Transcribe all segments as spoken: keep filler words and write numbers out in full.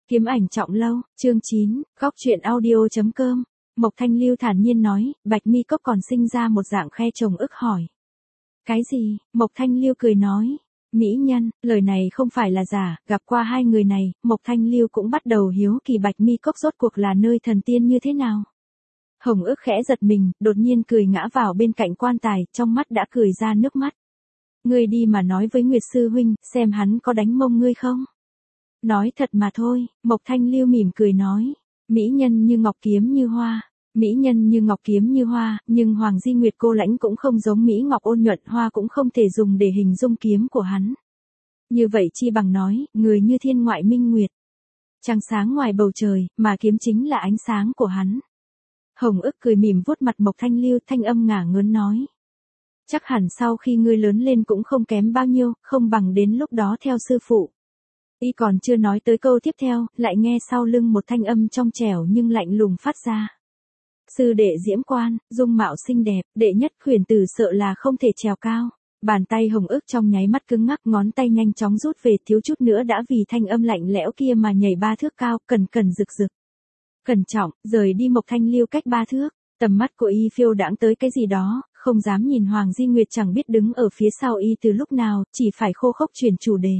Kiếm ảnh trọng lâu, chương chín, góc truyện audio chấm com. Mộc Thanh Lưu thản nhiên nói, Bạch Mi Cốc còn sinh ra một dạng khe chồng ức hỏi. Cái gì? Mộc Thanh Lưu cười nói. Mỹ nhân, lời này không phải là giả, gặp qua hai người này, Mộc Thanh Lưu cũng bắt đầu hiếu kỳ Bạch Mi Cốc rốt cuộc là nơi thần tiên như thế nào. Hồng ức khẽ giật mình, đột nhiên cười ngã vào bên cạnh quan tài, trong mắt đã cười ra nước mắt. Ngươi đi mà nói với Nguyệt Sư Huynh, xem hắn có đánh mông ngươi không? Nói thật mà thôi, Mộc Thanh Lưu mỉm cười nói. Mỹ nhân như ngọc kiếm như hoa. Mỹ nhân như ngọc kiếm như hoa, nhưng Hoàng Di Nguyệt cô lãnh cũng không giống Mỹ ngọc ôn nhuận, hoa cũng không thể dùng để hình dung kiếm của hắn. Như vậy chi bằng nói, người như thiên ngoại minh nguyệt. Trăng sáng ngoài bầu trời, mà kiếm chính là ánh sáng của hắn. Hồng ức cười mỉm vuốt mặt Mộc Thanh Lưu, thanh âm ngả ngớn nói. Chắc hẳn sau khi ngươi lớn lên cũng không kém bao nhiêu, không bằng đến lúc đó theo sư phụ. Y còn chưa nói tới câu tiếp theo, lại nghe sau lưng một thanh âm trong trẻo nhưng lạnh lùng phát ra. Sư đệ diễm quan, dung mạo xinh đẹp, đệ nhất khuyển tử sợ là không thể trèo cao. Bàn tay Hồng ức trong nháy mắt cứng ngắc, ngón tay nhanh chóng rút về, thiếu chút nữa đã vì thanh âm lạnh lẽo kia mà nhảy ba thước cao, cần cần rực rực. Cẩn trọng, rời đi Mộc Thanh Lưu cách ba thước, tầm mắt của y phiêu đãng tới cái gì đó, không dám nhìn Hoàng Di Nguyệt chẳng biết đứng ở phía sau y từ lúc nào, chỉ phải khô khốc chuyển chủ đề.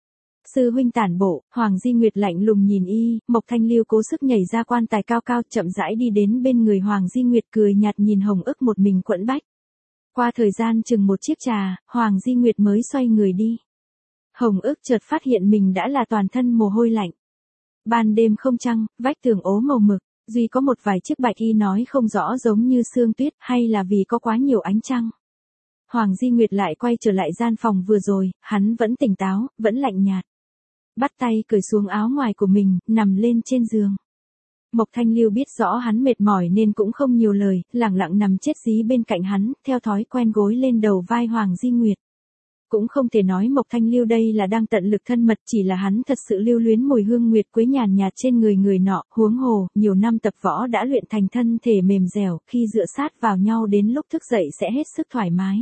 Sư huynh tản bộ, Hoàng Di Nguyệt lạnh lùng nhìn y, Mộc Thanh Lưu cố sức nhảy ra quan tài cao cao, chậm rãi đi đến bên người Hoàng Di Nguyệt, cười nhạt nhìn Hồng ức một mình quẫn bách. Qua thời gian chừng một chiếc trà, Hoàng Di Nguyệt mới xoay người đi. Hồng ức chợt phát hiện mình đã là toàn thân mồ hôi lạnh. Ban đêm không trăng, vách tường ố màu mực, duy có một vài chiếc bạch y nói không rõ giống như sương tuyết, hay là vì có quá nhiều ánh trăng. Hoàng Di Nguyệt lại quay trở lại gian phòng vừa rồi, hắn vẫn tỉnh táo, vẫn lạnh nhạt. Bắt tay cởi xuống áo ngoài của mình, nằm lên trên giường. Mộc Thanh Lưu biết rõ hắn mệt mỏi nên cũng không nhiều lời, lẳng lặng nằm chết dí bên cạnh hắn, theo thói quen gối lên đầu vai Hoàng Di Nguyệt. Cũng không thể nói Mộc Thanh Lưu đây là đang tận lực thân mật, chỉ là hắn thật sự lưu luyến mùi hương nguyệt quế nhàn nhạt trên người người nọ, huống hồ, nhiều năm tập võ đã luyện thành thân thể mềm dẻo, khi dựa sát vào nhau đến lúc thức dậy sẽ hết sức thoải mái.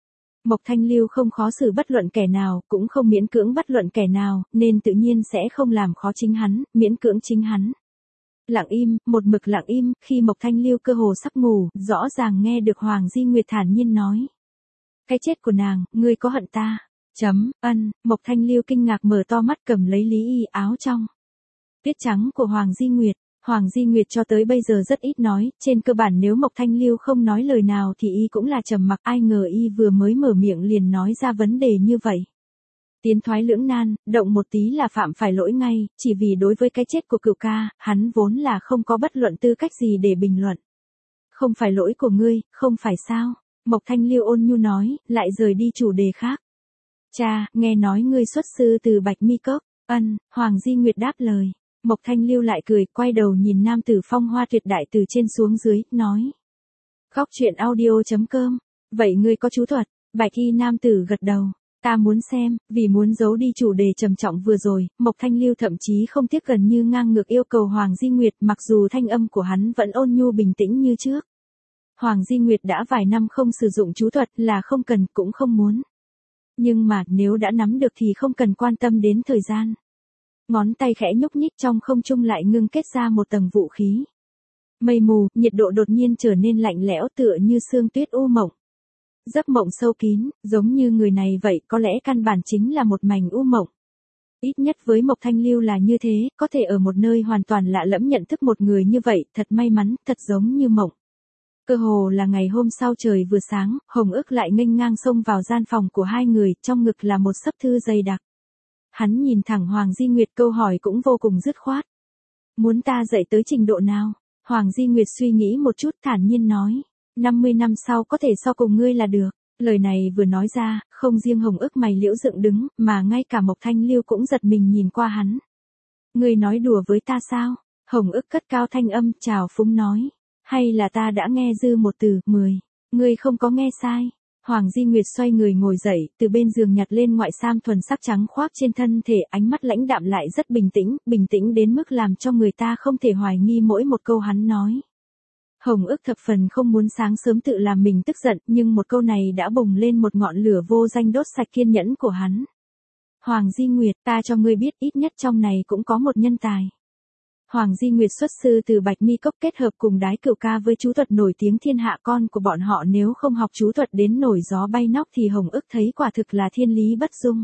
Mộc Thanh Lưu không khó xử bất luận kẻ nào, cũng không miễn cưỡng bất luận kẻ nào, nên tự nhiên sẽ không làm khó chính hắn, miễn cưỡng chính hắn. Lặng im, một mực lặng im, khi Mộc Thanh Lưu cơ hồ sắp ngủ, rõ ràng nghe được Hoàng Di Nguyệt thản nhiên nói. Cái chết của nàng, ngươi có hận ta? Chấm, ân, Mộc Thanh Lưu kinh ngạc mở to mắt cầm lấy Lý Y áo trong. Tuyết trắng của Hoàng Di Nguyệt. Hoàng Di Nguyệt cho tới bây giờ rất ít nói, trên cơ bản nếu Mộc Thanh Lưu không nói lời nào thì y cũng là trầm mặc, ai ngờ y vừa mới mở miệng liền nói ra vấn đề như vậy. Tiến thoái lưỡng nan, động một tí là phạm phải lỗi ngay, chỉ vì đối với cái chết của cửu ca, hắn vốn là không có bất luận tư cách gì để bình luận. Không phải lỗi của ngươi, không phải sao? Mộc Thanh Lưu ôn nhu nói, lại rời đi chủ đề khác. Cha, nghe nói ngươi xuất sư từ Bạch Mi Cốc. Ân, Hoàng Di Nguyệt đáp lời. Mộc Thanh Lưu lại cười, quay đầu nhìn nam tử phong hoa tuyệt đại từ trên xuống dưới, nói. Góc truyện audio chấm com. Vậy ngươi có chú thuật? Bạch y nam tử gật đầu. Ta muốn xem, vì muốn giấu đi chủ đề trầm trọng vừa rồi, Mộc Thanh Lưu thậm chí không tiếc gần như ngang ngược yêu cầu Hoàng Di Nguyệt, mặc dù thanh âm của hắn vẫn ôn nhu bình tĩnh như trước. Hoàng Di Nguyệt đã vài năm không sử dụng chú thuật, là không cần cũng không muốn. Nhưng mà nếu đã nắm được thì không cần quan tâm đến thời gian. Ngón tay khẽ nhúc nhích, trong không trung lại ngưng kết ra một tầng vũ khí. Mây mù, nhiệt độ đột nhiên trở nên lạnh lẽo tựa như sương tuyết u mộng. Giấc mộng sâu kín, giống như người này vậy, có lẽ căn bản chính là một mảnh u mộng. Ít nhất với Mộc Thanh Lưu là như thế, có thể ở một nơi hoàn toàn lạ lẫm nhận thức một người như vậy, thật may mắn, thật giống như mộng. Cơ hồ là ngày hôm sau trời vừa sáng, Hồng ức lại nghênh ngang xông vào gian phòng của hai người, trong ngực là một xấp thư dày đặc. Hắn nhìn thẳng Hoàng Di Nguyệt, câu hỏi cũng vô cùng dứt khoát. Muốn ta dạy tới trình độ nào? Hoàng Di Nguyệt suy nghĩ một chút, thản nhiên nói. năm mươi năm sau có thể so cùng ngươi là được. Lời này vừa nói ra, không riêng Hồng ức mày liễu dựng đứng, mà ngay cả Mộc Thanh Lưu cũng giật mình nhìn qua hắn. Ngươi nói đùa với ta sao? Hồng ức cất cao thanh âm, chào phúng nói. Hay là ta đã nghe dư một từ, mười. Ngươi không có nghe sai. Hoàng Di Nguyệt xoay người ngồi dậy, từ bên giường nhặt lên ngoại sam thuần sắc trắng khoác trên thân thể, ánh mắt lãnh đạm lại rất bình tĩnh, bình tĩnh đến mức làm cho người ta không thể hoài nghi mỗi một câu hắn nói. Hồng ức thập phần không muốn sáng sớm tự làm mình tức giận, nhưng một câu này đã bùng lên một ngọn lửa vô danh đốt sạch kiên nhẫn của hắn. Hoàng Di Nguyệt, ta cho ngươi biết ít nhất trong này cũng có một nhân tài. Hoàng Di Nguyệt xuất sư từ Bạch Mi Cốc kết hợp cùng đái cửu ca với chú thuật nổi tiếng thiên hạ, con của bọn họ nếu không học chú thuật đến nổi gió bay nóc thì Hồng Ức thấy quả thực là thiên lý bất dung.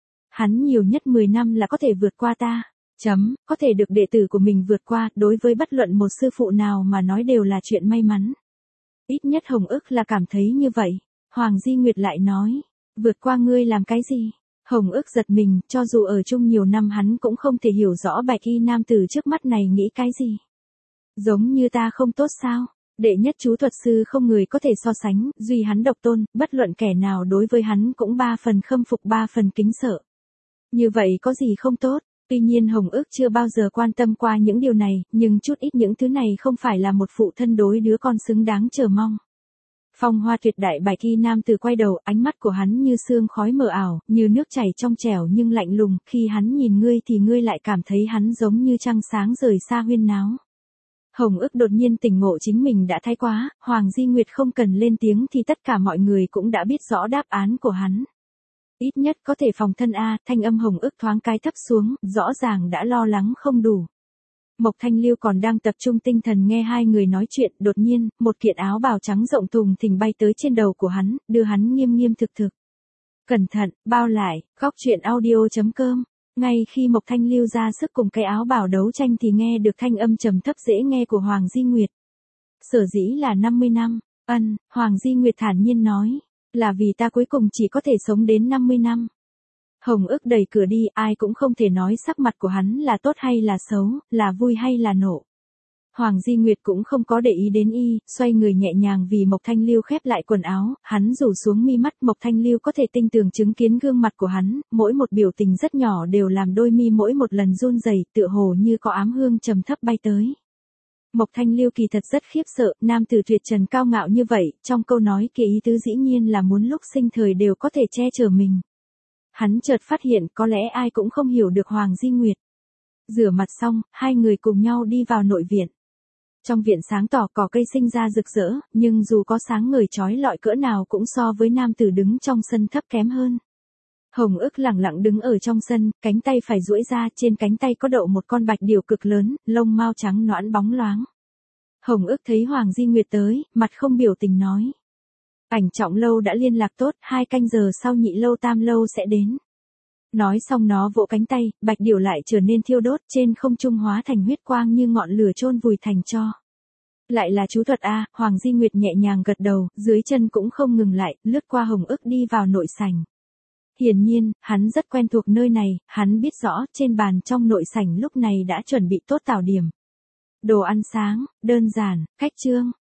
Hắn nhiều nhất mười năm là có thể vượt qua ta. Chấm, có thể được đệ tử của mình vượt qua, đối với bất luận một sư phụ nào mà nói đều là chuyện may mắn. Ít nhất Hồng Ức là cảm thấy như vậy. Hoàng Di Nguyệt lại nói, vượt qua ngươi làm cái gì? Hồng Ức giật mình, cho dù ở chung nhiều năm hắn cũng không thể hiểu rõ bạch y nam tử trước mắt này nghĩ cái gì. Giống như ta không tốt sao? Đệ nhất chú thuật sư không người có thể so sánh, duy hắn độc tôn, bất luận kẻ nào đối với hắn cũng ba phần khâm phục ba phần kính sợ. Như vậy có gì không tốt? Tuy nhiên Hồng Ức chưa bao giờ quan tâm qua những điều này, nhưng chút ít những thứ này không phải là một phụ thân đối đứa con xứng đáng chờ mong. Phong hoa tuyệt đại bạch y nam tử quay đầu, ánh mắt của hắn như sương khói mờ ảo, như nước chảy trong trẻo nhưng lạnh lùng, khi hắn nhìn ngươi thì ngươi lại cảm thấy hắn giống như trăng sáng rời xa huyên náo. Hồng Ức đột nhiên tỉnh ngộ chính mình đã thái quá, Hoàng Di Nguyệt không cần lên tiếng thì tất cả mọi người cũng đã biết rõ đáp án của hắn. Ít nhất có thể phòng thân a, thanh âm Hồng Ức thoáng cái thấp xuống, rõ ràng đã lo lắng không đủ. Mộc Thanh Lưu còn đang tập trung tinh thần nghe hai người nói chuyện, đột nhiên, một kiện áo bào trắng rộng thùng thình bay tới trên đầu của hắn, đưa hắn nghiêm nghiêm thực thực. Cẩn thận, bao lại, góc truyện audio chấm com. Ngay khi Mộc Thanh Lưu ra sức cùng cái áo bào đấu tranh thì nghe được thanh âm trầm thấp dễ nghe của Hoàng Di Nguyệt. Sở dĩ là năm mươi năm, ân, Hoàng Di Nguyệt thản nhiên nói, là vì ta cuối cùng chỉ có thể sống đến năm mươi năm. Hồng Ức đẩy cửa đi, ai cũng không thể nói sắc mặt của hắn là tốt hay là xấu, là vui hay là nộ. Hoàng Di Nguyệt cũng không có để ý đến y, xoay người nhẹ nhàng vì Mộc Thanh Lưu khép lại quần áo, hắn rủ xuống mi mắt, Mộc Thanh Lưu có thể tinh tường chứng kiến gương mặt của hắn, mỗi một biểu tình rất nhỏ đều làm đôi mi mỗi một lần run rẩy, tựa hồ như có ám hương trầm thấp bay tới. Mộc Thanh Lưu kỳ thật rất khiếp sợ, nam tử tuyệt trần cao ngạo như vậy, trong câu nói kia ý tứ dĩ nhiên là muốn lúc sinh thời đều có thể che chở mình. Hắn chợt phát hiện có lẽ ai cũng không hiểu được Hoàng Di Nguyệt. Rửa mặt xong, hai người cùng nhau đi vào nội viện. Trong viện sáng tỏ cỏ cây sinh ra rực rỡ, nhưng dù có sáng ngời chói lọi cỡ nào cũng so với nam tử đứng trong sân thấp kém hơn. Hồng Ức lẳng lặng đứng ở trong sân, cánh tay phải duỗi ra, trên cánh tay có đậu một con bạch điểu cực lớn, lông mao trắng nõn bóng loáng. Hồng Ức thấy Hoàng Di Nguyệt tới, mặt không biểu tình nói. Ảnh Trọng lâu đã liên lạc tốt, hai canh giờ sau Nhị lâu Tam lâu sẽ đến. Nói xong nó vỗ cánh tay, bạch điểu lại trở nên thiêu đốt, trên không trung hóa thành huyết quang như ngọn lửa chôn vùi thành tro. Lại là chú thuật a, Hoàng Di Nguyệt nhẹ nhàng gật đầu, dưới chân cũng không ngừng lại, lướt qua Hồng Ức đi vào nội sảnh. Hiển nhiên, hắn rất quen thuộc nơi này, hắn biết rõ, trên bàn trong nội sảnh lúc này đã chuẩn bị tốt tảo điểm. Đồ ăn sáng, đơn giản, khách trương,